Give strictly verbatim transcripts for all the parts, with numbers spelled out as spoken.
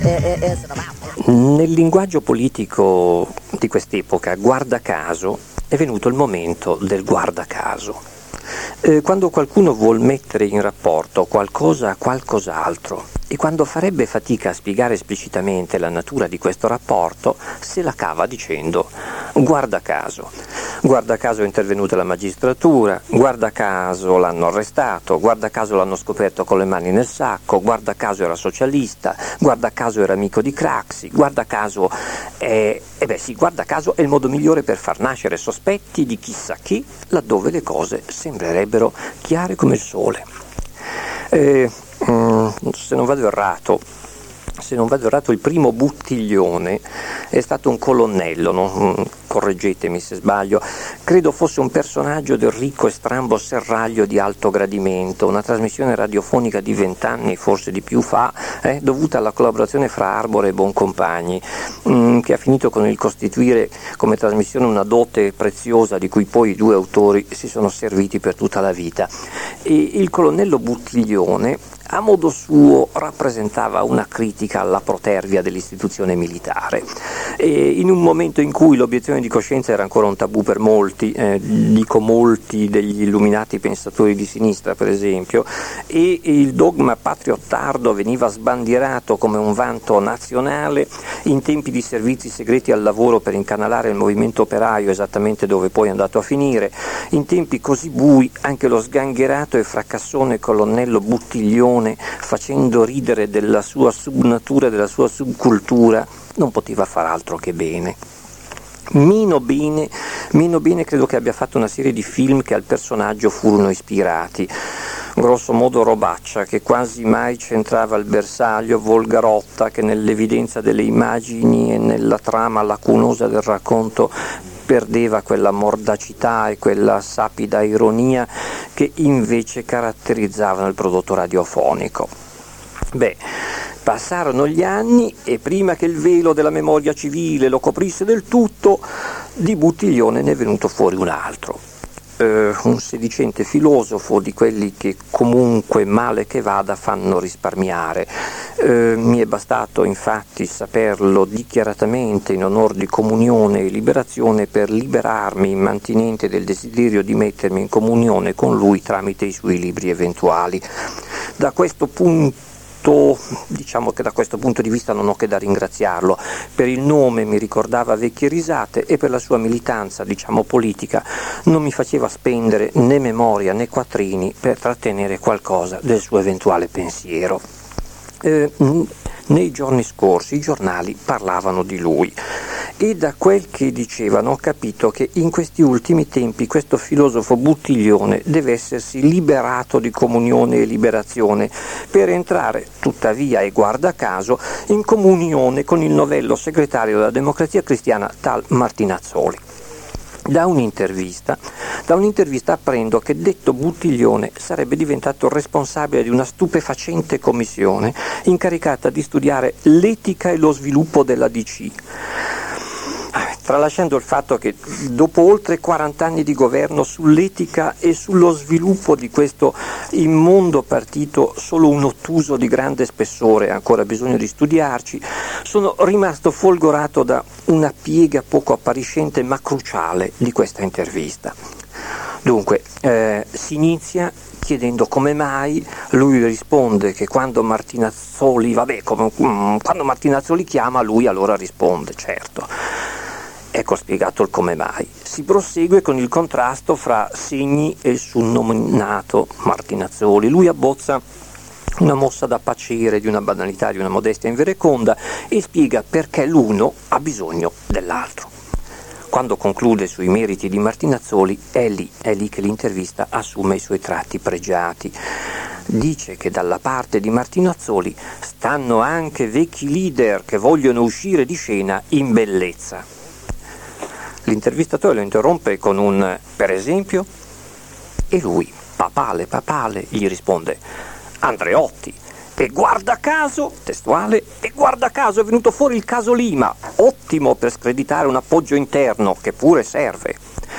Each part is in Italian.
Nel linguaggio politico di quest'epoca, guarda caso, è venuto il momento del guarda caso. Eh, quando qualcuno vuol mettere in rapporto qualcosa a qualcos'altro e quando farebbe fatica a spiegare esplicitamente la natura di questo rapporto, se la cava dicendo guarda caso. Guarda caso è intervenuta la magistratura, guarda caso l'hanno arrestato, guarda caso l'hanno scoperto con le mani nel sacco, guarda caso era socialista, guarda caso era amico di Craxi, guarda caso è... E beh sì, guarda caso è il modo migliore per far nascere sospetti di chissà chi, laddove le cose sembrerebbero chiare come il sole. Eh, mm, se non vado errato, se non vado errato, il primo Buttiglione è stato un colonnello, no? Correggetemi se sbaglio, credo fosse un personaggio del ricco e strambo serraglio di Alto Gradimento, una trasmissione radiofonica di vent'anni, forse di più fa, eh, dovuta alla collaborazione fra Arbore e Boncompagni, mh, che ha finito con il costituire come trasmissione una dote preziosa di cui poi i due autori si sono serviti per tutta la vita. E il colonnello Buttiglione a modo suo rappresentava una critica alla protervia dell'istituzione militare. E in un momento in cui l'obiezione di coscienza era ancora un tabù per molti, eh, dico molti degli illuminati pensatori di sinistra per esempio, e il dogma patriottardo veniva sbandierato come un vanto nazionale in tempi di servizi segreti al lavoro per incanalare il movimento operaio esattamente dove poi è andato a finire, in tempi così bui anche lo sgangherato e fracassone colonnello Buttiglione, facendo ridere della sua subnatura e della sua subcultura, non poteva far altro che bene. Meno bene, meno bene credo che abbia fatto una serie di film che al personaggio furono ispirati. Grosso modo Robaccia, che quasi mai centrava il bersaglio, Volgarotta, che nell'evidenza delle immagini e nella trama lacunosa del racconto perdeva quella mordacità e quella sapida ironia che invece caratterizzavano il prodotto radiofonico. Beh, passarono gli anni e prima che il velo della memoria civile lo coprisse del tutto, di Buttiglione ne è venuto fuori un altro. Uh, un sedicente filosofo di quelli che comunque male che vada fanno risparmiare. Uh, mi è bastato infatti saperlo dichiaratamente in onor di comunione e liberazione per liberarmi immantinente del desiderio di mettermi in comunione con lui tramite i suoi libri eventuali. Da questo punto Diciamo che da questo punto di vista non ho che da ringraziarlo. Per il nome mi ricordava vecchie risate e per la sua militanza, diciamo politica, non mi faceva spendere né memoria né quattrini per trattenere qualcosa del suo eventuale pensiero. Eh, nei giorni scorsi i giornali parlavano di lui e da quel che dicevano ho capito che in questi ultimi tempi questo filosofo Buttiglione deve essersi liberato di comunione e liberazione per entrare tuttavia e guarda caso in comunione con il novello segretario della Democrazia Cristiana tal Martinazzoli. Da un'intervista, da un'intervista apprendo che detto Buttiglione sarebbe diventato responsabile di una stupefacente commissione incaricata di studiare l'etica e lo sviluppo della D C. Tralasciando il fatto che dopo oltre quaranta anni di governo sull'etica e sullo sviluppo di questo immondo partito solo un ottuso di grande spessore, ancora bisogno di studiarci, sono rimasto folgorato da una piega poco appariscente ma cruciale di questa intervista. Dunque, eh, si inizia chiedendo come mai, lui risponde che quando Martinazzoli, vabbè, come, mm, quando Martinazzoli chiama lui allora risponde, certo. Ecco spiegato il come mai. Si prosegue con il contrasto fra Segni e il sunnominato Martinazzoli. Lui abbozza una mossa da pacere, di una banalità, di una modestia invereconda e spiega perché l'uno ha bisogno dell'altro. Quando conclude sui meriti di Martinazzoli è lì, è lì che l'intervista assume i suoi tratti pregiati. Dice che dalla parte di Martinazzoli stanno anche vecchi leader che vogliono uscire di scena in bellezza. L'intervistatore lo interrompe con un per esempio e lui, papale, papale, gli risponde Andreotti. E guarda caso, testuale, e guarda caso è venuto fuori il caso Lima, ottimo per screditare un appoggio interno che pure serve.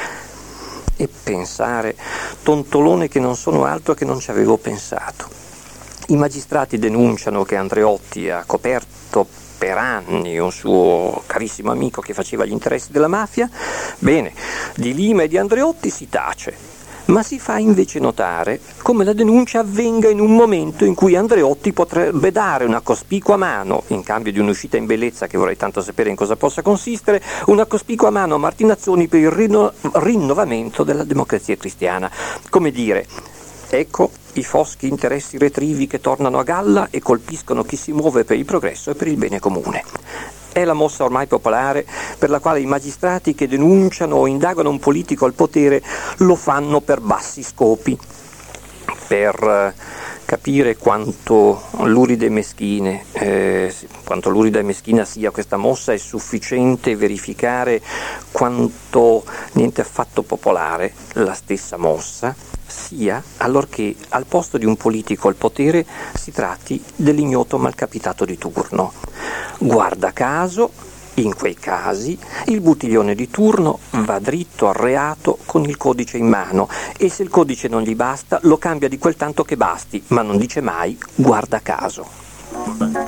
E pensare, tontolone che non sono altro che non ci avevo pensato. I magistrati denunciano che Andreotti ha coperto avuto per anni un suo carissimo amico che faceva gli interessi della mafia. Bene, di Lima e di Andreotti si tace, ma si fa invece notare come la denuncia avvenga in un momento in cui Andreotti potrebbe dare una cospicua mano, in cambio di un'uscita in bellezza che vorrei tanto sapere in cosa possa consistere, una cospicua mano a Martinazzoli per il rinno- rinnovamento della Democrazia Cristiana. Come dire, ecco i foschi interessi retrivi che tornano a galla e colpiscono chi si muove per il progresso e per il bene comune. È la mossa ormai popolare per la quale i magistrati che denunciano o indagano un politico al potere lo fanno per bassi scopi, per capire quanto lurida e meschine, eh, quanto lurida e meschina sia questa mossa. È sufficiente verificare quanto niente affatto popolare la stessa mossa sia, allorché al posto di un politico al potere si tratti dell'ignoto malcapitato di turno. Guarda caso, in quei casi, il buttiglione di turno va dritto al reato con il codice in mano e se il codice non gli basta lo cambia di quel tanto che basti, ma non dice mai guarda caso.